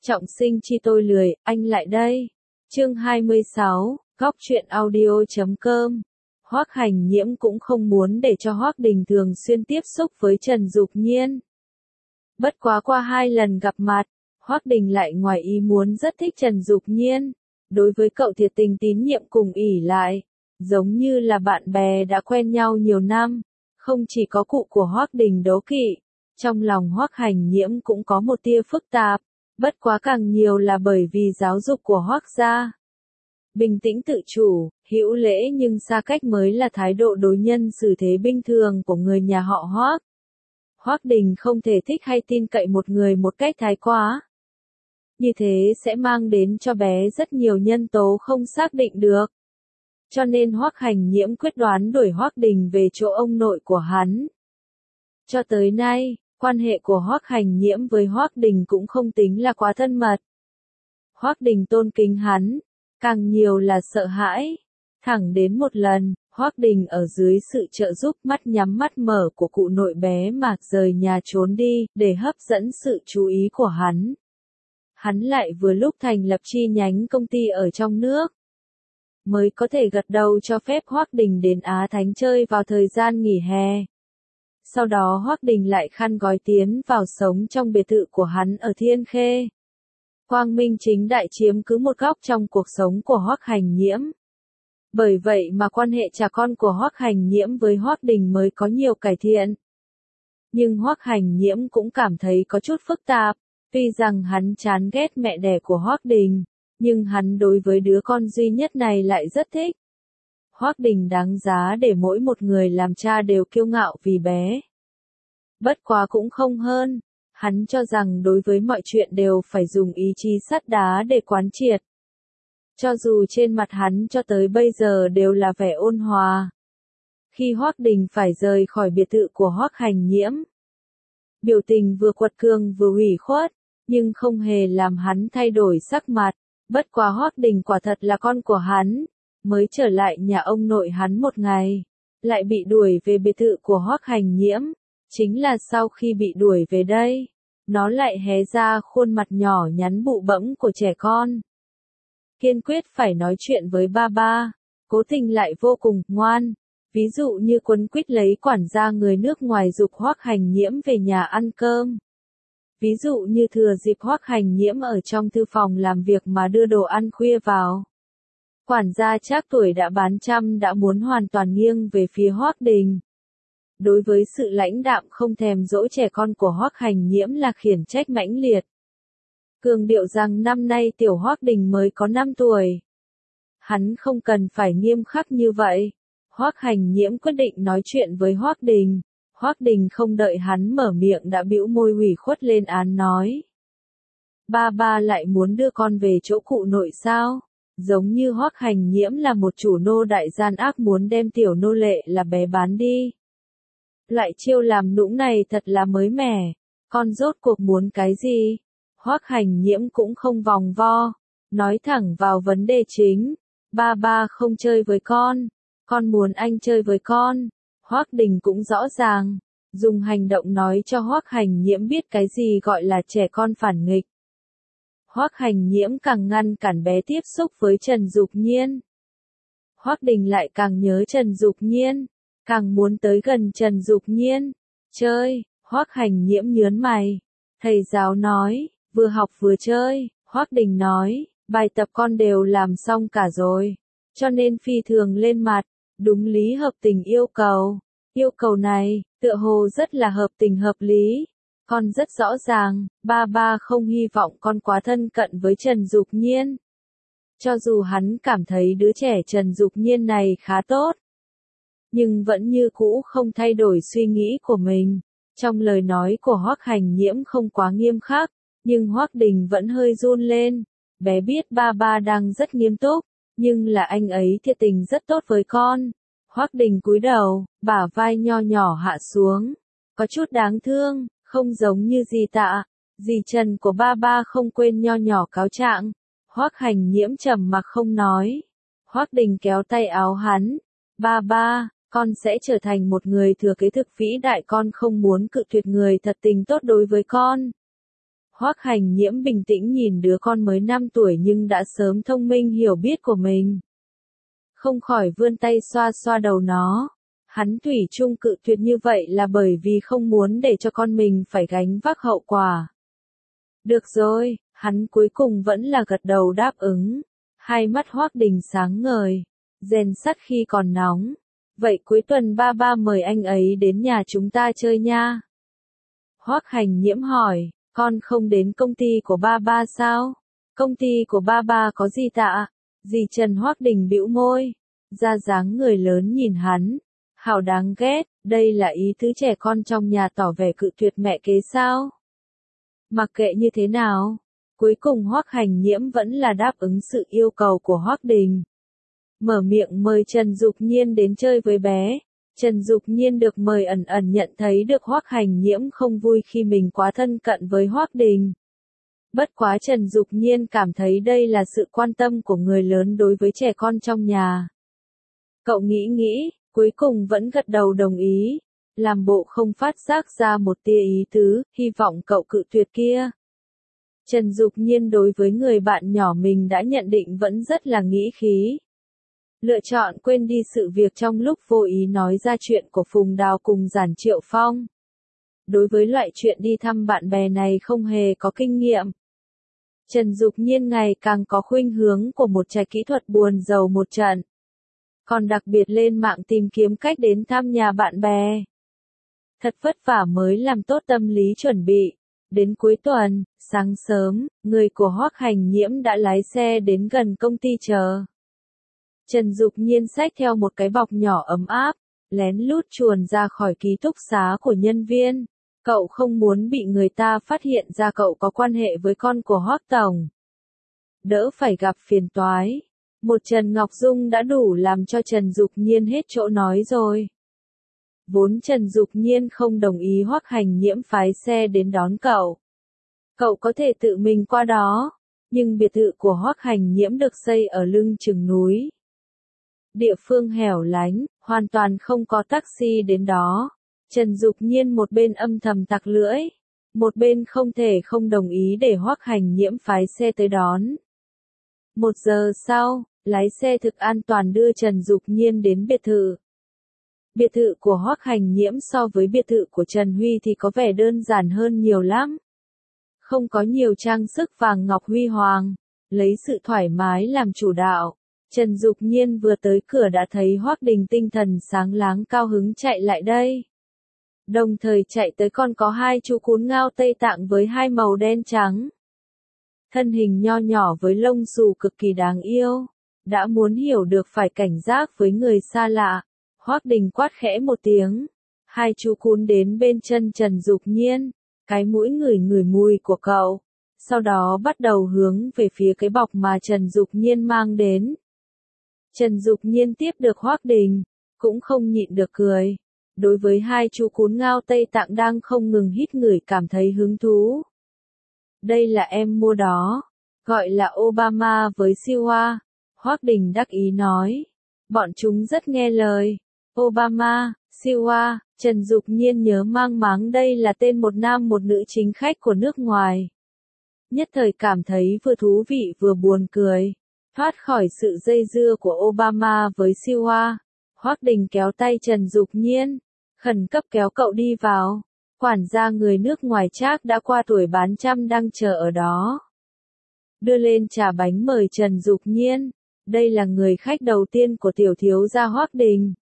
Trọng sinh chi tôi lười, anh lại đây. Chương 26, Góc truyện audio.com. Hoắc Hành Nhiễm cũng không muốn để cho Hoắc Đình thường xuyên tiếp xúc với Trần Dục Nhiên. Bất quá qua 2 lần gặp mặt, Hoắc Đình lại ngoài ý muốn rất thích Trần Dục Nhiên. Đối với cậu thiệt tình tín nhiệm cùng ỷ lại, giống như là bạn bè đã quen nhau nhiều năm. Không chỉ có cụ của Hoắc Đình đố kỵ, trong lòng Hoắc Hành Nhiễm cũng có một tia phức tạp, bất quá càng nhiều là bởi vì giáo dục của Hoắc gia. Bình tĩnh tự chủ, hữu lễ nhưng xa cách mới là thái độ đối nhân xử thế bình thường của người nhà họ Hoắc. Hoắc Đình không thể thích hay tin cậy một người một cách thái quá. Như thế sẽ mang đến cho bé rất nhiều nhân tố không xác định được. Cho nên Hoắc Hành Nhiễm quyết đoán đuổi Hoắc Đình về chỗ ông nội của hắn. Cho tới nay, quan hệ của Hoắc Hành Nhiễm với Hoắc Đình cũng không tính là quá thân mật. Hoắc Đình tôn kính hắn, càng nhiều là sợ hãi. Thẳng đến một lần, Hoắc Đình ở dưới sự trợ giúp mắt nhắm mắt mở của cụ nội bé mà rời nhà trốn đi, để hấp dẫn sự chú ý của hắn. Hắn lại vừa lúc thành lập chi nhánh công ty ở trong nước, mới có thể gật đầu cho phép Hoắc Đình đến Á Thánh chơi vào thời gian nghỉ hè. Sau đó Hoắc Đình lại khăn gói tiến vào sống trong biệt thự của hắn ở Thiên Khê. Quang minh chính đại chiếm cứ một góc trong cuộc sống của Hoắc Hành Nhiễm. Bởi vậy mà quan hệ cha con của Hoắc Hành Nhiễm với Hoắc Đình mới có nhiều cải thiện. Nhưng Hoắc Hành Nhiễm cũng cảm thấy có chút phức tạp, tuy rằng hắn chán ghét mẹ đẻ của Hoắc Đình, nhưng hắn đối với đứa con duy nhất này lại rất thích. Hoắc Đình đáng giá để mỗi một người làm cha đều kiêu ngạo vì bé. Bất quá cũng không hơn, hắn cho rằng đối với mọi chuyện đều phải dùng ý chí sắt đá để quán triệt. Cho dù trên mặt hắn cho tới bây giờ đều là vẻ ôn hòa. Khi Hoắc Đình phải rời khỏi biệt thự của Hoắc Hành Nhiễm, biểu tình vừa quật cường vừa ủy khuất, nhưng không hề làm hắn thay đổi sắc mặt. Bất quá Hoắc Đình quả thật là con của hắn, mới trở lại nhà ông nội hắn một ngày, lại bị đuổi về biệt thự của Hoắc Hành Nhiễm. Chính là sau khi bị đuổi về đây, nó lại hé ra khuôn mặt nhỏ nhắn bụ bẫm của trẻ con. Kiên quyết phải nói chuyện với ba ba, cố tình lại vô cùng ngoan. Ví dụ như quấn quýt lấy quản gia người nước ngoài giục Hoắc Hành Nhiễm về nhà ăn cơm. Ví dụ như thừa dịp Hoắc Hành Nhiễm ở trong thư phòng làm việc mà đưa đồ ăn khuya vào. Quản gia trác tuổi đã bán trăm đã muốn hoàn toàn nghiêng về phía Hoắc Đình. Đối với sự lãnh đạm không thèm dỗ trẻ con của Hoắc Hành Nhiễm là khiển trách mãnh liệt. Cường điệu rằng năm nay tiểu Hoắc Đình mới có 5 tuổi. Hắn không cần phải nghiêm khắc như vậy. Hoắc Hành Nhiễm quyết định nói chuyện với Hoắc Đình. Hoắc Đình không đợi hắn mở miệng đã bĩu môi ủy khuất lên án nói. Ba ba lại muốn đưa con về chỗ cụ nội sao? Giống như Hoắc Hành Nhiễm là một chủ nô đại gian ác muốn đem tiểu nô lệ là bé bán đi. Loại chiêu làm nũng này thật là mới mẻ. Con rốt cuộc muốn cái gì? Hoắc Hành Nhiễm cũng không vòng vo, nói thẳng vào vấn đề chính. Ba ba không chơi với con muốn anh chơi với con. Hoắc Đình cũng rõ ràng, dùng hành động nói cho Hoắc Hành Nhiễm biết cái gì gọi là trẻ con phản nghịch. Hoắc Hành Nhiễm càng ngăn cản bé tiếp xúc với Trần Dục Nhiên. Hoắc Đình lại càng nhớ Trần Dục Nhiên, càng muốn tới gần Trần Dục Nhiên. Chơi, Hoắc Hành Nhiễm nhớn mày. Thầy giáo nói, vừa học vừa chơi. Hoắc Đình nói, bài tập con đều làm xong cả rồi, cho nên phi thường lên mặt. Đúng lý hợp tình yêu cầu. Yêu cầu này, tựa hồ rất là hợp tình hợp lý. Con rất rõ ràng, ba ba không hy vọng con quá thân cận với Trần Dục Nhiên. Cho dù hắn cảm thấy đứa trẻ Trần Dục Nhiên này khá tốt, nhưng vẫn như cũ không thay đổi suy nghĩ của mình. Trong lời nói của Hoắc Hành Nhiễm không quá nghiêm khắc, nhưng Hoắc Đình vẫn hơi run lên. Bé biết ba ba đang rất nghiêm túc, nhưng là anh ấy thiệt tình rất tốt với con. Hoắc Đình cúi đầu, bả vai nho nhỏ hạ xuống, có chút đáng thương, không giống như dì Tạ, dì Trần của ba ba không quên nho nhỏ cáo trạng. Hoắc Hành Nhiễm trầm mặc không nói. Hoắc Đình kéo tay áo hắn, ba ba, con sẽ trở thành một người thừa kế thực vĩ đại, con không muốn cự tuyệt người thật tình tốt đối với con. Hoắc Hành Nhiễm bình tĩnh nhìn đứa con mới 5 tuổi nhưng đã sớm thông minh hiểu biết của mình. Không khỏi vươn tay xoa xoa đầu nó. Hắn thủy chung cự tuyệt như vậy là bởi vì không muốn để cho con mình phải gánh vác hậu quả. Được rồi, hắn cuối cùng vẫn là gật đầu đáp ứng. Hai mắt Hoắc Đình sáng ngời. Rèn sắt khi còn nóng. Vậy cuối tuần ba ba mời anh ấy đến nhà chúng ta chơi nha. Hoắc Hành Nhiễm hỏi, con không đến công ty của ba ba sao? Công ty của ba ba có gì tạ? Dì Trần Hoắc Đình bĩu môi. Ra dáng người lớn nhìn hắn. Hảo đáng ghét, đây là ý tứ trẻ con trong nhà tỏ vẻ cự tuyệt mẹ kế sao? Mặc kệ như thế nào, cuối cùng Hoắc Hành Nhiễm vẫn là đáp ứng sự yêu cầu của Hoắc Đình. Mở miệng mời Trần Dục Nhiên đến chơi với bé. Trần Dục Nhiên được mời ẩn ẩn nhận thấy được Hoắc Hành Nhiễm không vui khi mình quá thân cận với Hoắc Đình. Bất quá Trần Dục Nhiên cảm thấy đây là sự quan tâm của người lớn đối với trẻ con trong nhà. Cậu nghĩ, cuối cùng vẫn gật đầu đồng ý, làm bộ không phát giác ra một tia ý tứ, hy vọng cậu cự tuyệt kia. Trần Dục Nhiên đối với người bạn nhỏ mình đã nhận định vẫn rất là nghĩ khí. Lựa chọn quên đi sự việc trong lúc vô ý nói ra chuyện của Phùng Đào cùng Giản Triệu Phong. Đối với loại chuyện đi thăm bạn bè này không hề có kinh nghiệm. Trần Dục Nhiên ngày càng có khuynh hướng của một trai kỹ thuật buồn giàu một trận. Còn đặc biệt lên mạng tìm kiếm cách đến thăm nhà bạn bè. Thật vất vả mới làm tốt tâm lý chuẩn bị. Đến cuối tuần, sáng sớm, người của Hoắc Hành Nhiễm đã lái xe đến gần công ty chờ. Trần Dục Nhiên xách theo một cái bọc nhỏ ấm áp, lén lút chuồn ra khỏi ký túc xá của nhân viên. Cậu không muốn bị người ta phát hiện ra cậu có quan hệ với con của Hoắc Tổng. Đỡ phải gặp phiền toái. Một Trần Ngọc Dung đã đủ làm cho Trần Dục Nhiên hết chỗ nói rồi. Vốn Trần Dục Nhiên không đồng ý Hoắc Hành Nhiễm phái xe đến đón cậu. Cậu có thể tự mình qua đó, nhưng biệt thự của Hoắc Hành Nhiễm được xây ở lưng chừng núi. Địa phương hẻo lánh, hoàn toàn không có taxi đến đó. Trần Dục Nhiên một bên âm thầm tặc lưỡi, một bên không thể không đồng ý để Hoắc Hành Nhiễm phái xe tới đón. 1 giờ sau, lái xe thực an toàn đưa Trần Dục Nhiên đến biệt thự. Biệt thự của Hoắc Hành Nhiễm so với biệt thự của Trần Huy thì có vẻ đơn giản hơn nhiều lắm. Không có nhiều trang sức vàng ngọc huy hoàng, lấy sự thoải mái làm chủ đạo. Trần Dục Nhiên vừa tới cửa đã thấy Hoắc Đình tinh thần sáng láng cao hứng chạy lại đây. Đồng thời chạy tới còn có 2 chú cún ngao Tây Tạng với 2 màu đen trắng. Thân hình nho nhỏ với lông xù cực kỳ đáng yêu. Đã muốn hiểu được phải cảnh giác với người xa lạ. Hoắc Đình quát khẽ một tiếng. 2 chú cún đến bên chân Trần Dục Nhiên. Cái mũi ngửi mùi của cậu. Sau đó bắt đầu hướng về phía cái bọc mà Trần Dục Nhiên mang đến. Trần Dục Nhiên tiếp được Hoắc Đình. Cũng không nhịn được cười. Đối với 2 chú cún ngao Tây Tạng đang không ngừng hít ngửi cảm thấy hứng thú. Đây là em mua đó. Gọi là Obama với Siwa. Hoắc Đình đắc ý nói. Bọn chúng rất nghe lời. Obama, Siwa, Trần Dục Nhiên nhớ mang máng đây là tên một nam một nữ chính khách của nước ngoài. Nhất thời cảm thấy vừa thú vị vừa buồn cười. Thoát khỏi sự dây dưa của Obama với Siwa. Hoắc Đình kéo tay Trần Dục Nhiên. Khẩn cấp kéo cậu đi vào. Quản gia người nước ngoài Trác đã qua tuổi bán trăm đang chờ ở đó. Đưa lên trà bánh mời Trần Dục Nhiên. Đây là người khách đầu tiên của tiểu thiếu gia Hoắc Đình.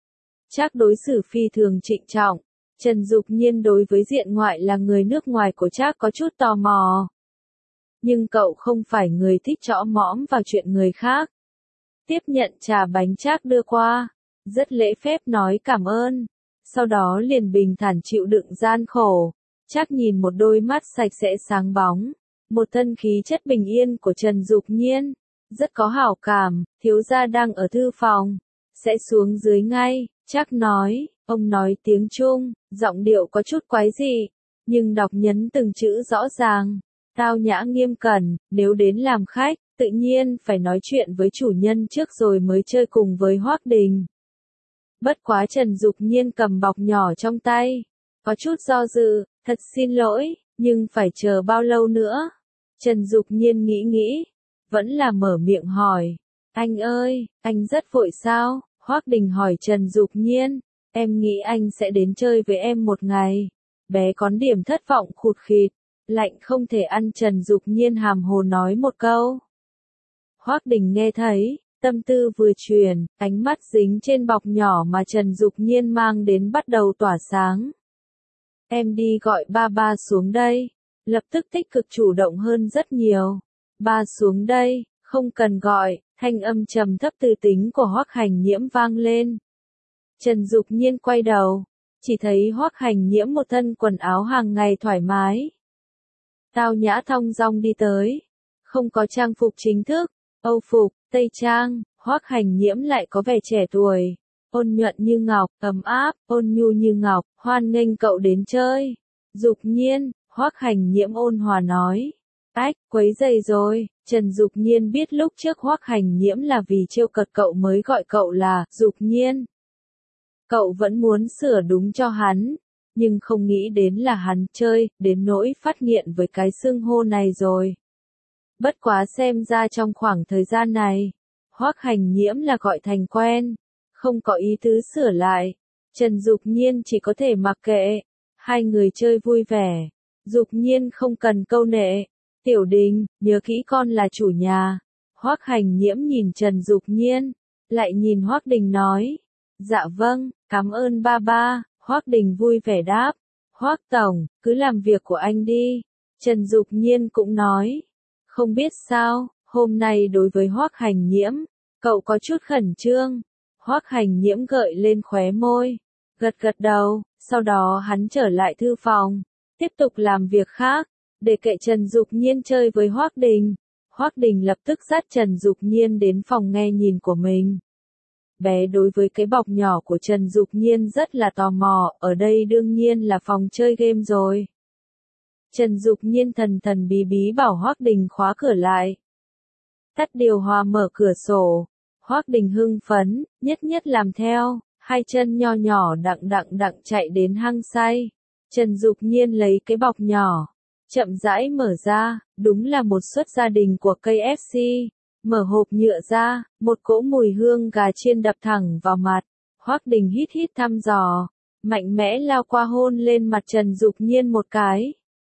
Trác đối xử phi thường trịnh trọng. Trần Dục Nhiên đối với diện ngoại là người nước ngoài của Trác có chút tò mò. Nhưng cậu không phải người thích chõ mõm vào chuyện người khác. Tiếp nhận trà bánh Trác đưa qua. Rất lễ phép nói cảm ơn. Sau đó liền bình thản chịu đựng gian khổ. Trác nhìn một đôi mắt sạch sẽ sáng bóng. Một thân khí chất bình yên của Trần Dục Nhiên. Rất có hảo cảm, thiếu gia đang ở thư phòng. Sẽ xuống dưới ngay, Trác nói, ông nói tiếng Trung, giọng điệu có chút quái dị. Nhưng đọc nhấn từng chữ rõ ràng. Tao nhã nghiêm cẩn, nếu đến làm khách, tự nhiên phải nói chuyện với chủ nhân trước rồi mới chơi cùng với Hoắc Đình. Bất quá Trần Dục Nhiên cầm bọc nhỏ trong tay. Có chút do dự, thật xin lỗi, Nhưng phải chờ bao lâu nữa? Trần Dục Nhiên nghĩ, vẫn là mở miệng hỏi. Anh ơi, anh rất vội sao? Hoắc Đình hỏi Trần Dục Nhiên. Em nghĩ anh sẽ đến chơi với em một ngày. Bé có điểm thất vọng khụt khịt. Lạnh không thể ăn, Trần Dục Nhiên hàm hồ nói một câu. Hoắc Đình nghe thấy, tâm tư vừa chuyển, ánh mắt dính trên bọc nhỏ mà Trần Dục Nhiên mang đến bắt đầu tỏa sáng. Em đi gọi ba ba xuống đây. Lập tức tích cực chủ động hơn rất nhiều. Ba xuống đây, không cần gọi, thanh âm trầm thấp từ tính của Hoắc Hành Nhiễm vang lên. Trần Dục Nhiên quay đầu, chỉ thấy Hoắc Hành Nhiễm một thân quần áo hàng ngày thoải mái. Tao nhã thong dong đi tới, không có trang phục chính thức, Âu phục, Tây trang, Hoắc Hành Nhiễm lại có vẻ trẻ tuổi, ôn nhuận như ngọc, ấm áp, ôn nhu như ngọc, hoan nghênh cậu đến chơi. Dục Nhiên, Hoắc Hành Nhiễm ôn hòa nói. Ách, quấy rầy rồi. Trần Dục Nhiên biết lúc trước Hoắc Hành Nhiễm là vì trêu cợt cậu mới gọi cậu là Dục Nhiên. Cậu vẫn muốn sửa đúng cho hắn, nhưng không nghĩ đến là hắn chơi, đến nỗi phát nghiện với cái xưng hô này rồi. Bất quá xem ra trong khoảng thời gian này, Hoắc Hành Nhiễm là gọi thành quen, không có ý tứ sửa lại. Trần Dục Nhiên chỉ có thể mặc kệ, hai người chơi vui vẻ. Dục Nhiên không cần câu nệ. Tiểu Đình, nhớ kỹ con là chủ nhà. Hoắc Hành Nhiễm nhìn Trần Dục Nhiên, lại nhìn Hoắc Đình nói. Dạ vâng, cảm ơn ba ba. Hoắc Đình vui vẻ đáp. Hoắc tổng, cứ làm việc của anh đi. Trần Dục Nhiên cũng nói. Không biết sao, hôm nay đối với Hoắc Hành Nhiễm, cậu có chút khẩn trương. Hoắc Hành Nhiễm gợi lên khóe môi, gật gật đầu, sau đó hắn trở lại thư phòng, tiếp tục làm việc khác, để kệ Trần Dục Nhiên chơi với Hoắc Đình. Hoắc Đình lập tức dắt Trần Dục Nhiên đến phòng nghe nhìn của mình. Bé đối với cái bọc nhỏ của Trần Dục Nhiên rất là tò mò, ở đây đương nhiên là phòng chơi game rồi. Trần Dục Nhiên thần thần bí bí bảo Hoắc Đình khóa cửa lại. Tắt điều hòa mở cửa sổ. Hoắc Đình hưng phấn, nhất nhất làm theo, hai chân nho nhỏ đặng chạy đến hang say. Trần Dục Nhiên lấy cái bọc nhỏ, chậm rãi mở ra, đúng là một suất gia đình của KFC. Mở hộp nhựa ra, một cỗ mùi hương gà chiên đập thẳng vào mặt. Hoắc Đình hít thăm dò, mạnh mẽ lao qua hôn lên mặt Trần Dục Nhiên một cái.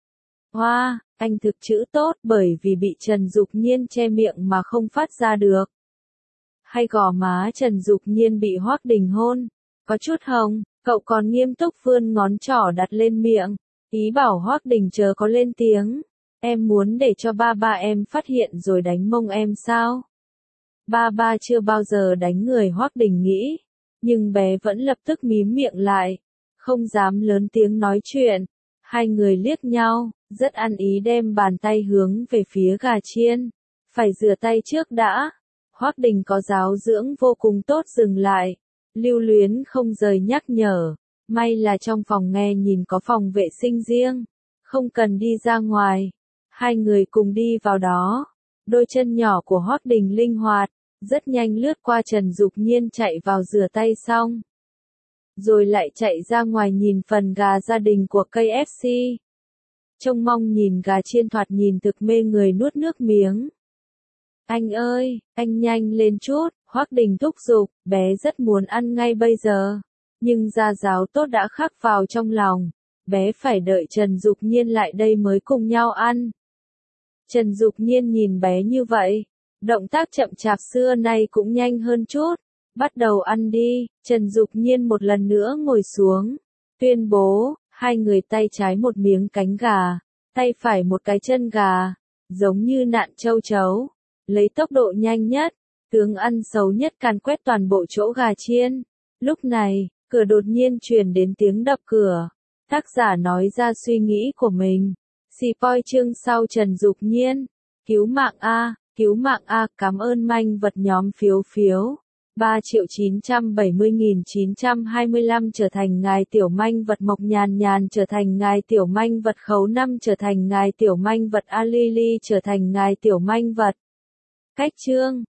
Hoa, anh thực chữ tốt bởi vì bị Trần Dục Nhiên che miệng mà không phát ra được. Hay gò má Trần Dục Nhiên bị Hoắc Đình hôn, có chút hồng, cậu còn nghiêm túc vươn ngón trỏ đặt lên miệng, ý bảo Hoắc Đình chớ có lên tiếng. Em muốn để cho ba ba em phát hiện rồi đánh mông em sao? Ba ba chưa bao giờ đánh người, Hoắc Đình nghĩ, nhưng bé vẫn lập tức mím miệng lại, không dám lớn tiếng nói chuyện. Hai người liếc nhau, rất ăn ý đem bàn tay hướng về phía gà chiên. Phải rửa tay trước đã. Hoắc Đình có giáo dưỡng vô cùng tốt dừng lại. Lưu Luyến không rời nhắc nhở. May là trong phòng nghe nhìn có phòng vệ sinh riêng. Không cần đi ra ngoài. Hai người cùng đi vào đó. Đôi chân nhỏ của Hoắc Đình linh hoạt, rất nhanh lướt qua Trần Dục Nhiên chạy vào rửa tay xong. Rồi lại chạy ra ngoài nhìn phần gà gia đình của KFC. Trông mong nhìn gà chiên thoạt nhìn thực mê người, nuốt nước miếng. Anh ơi, anh nhanh lên chút, Hoắc Đình thúc giục, bé rất muốn ăn ngay bây giờ. Nhưng gia giáo tốt đã khắc vào trong lòng, bé phải đợi Trần Dục Nhiên lại đây mới cùng nhau ăn. Trần Dục Nhiên nhìn bé như vậy, động tác chậm chạp xưa nay cũng nhanh hơn chút. Bắt đầu ăn đi. Trần Dục Nhiên một lần nữa ngồi xuống, tuyên bố, hai người tay trái một miếng cánh gà, tay phải một cái chân gà, giống như nạn châu chấu, lấy tốc độ nhanh nhất, tướng ăn xấu nhất càn quét toàn bộ chỗ gà chiên. Lúc này, cửa đột nhiên truyền đến tiếng đập cửa, tác giả nói ra suy nghĩ của mình. Spoil chương sau. Trần Dục Nhiên, cứu mạng A, cảm ơn manh vật nhóm phiếu. 3.970.925 trở thành ngài tiểu manh vật. Mộc Nhàn Nhàn trở thành ngài tiểu manh vật. Khấu 5 trở thành ngài tiểu manh vật. A Lily trở thành ngài tiểu manh vật. Cách chương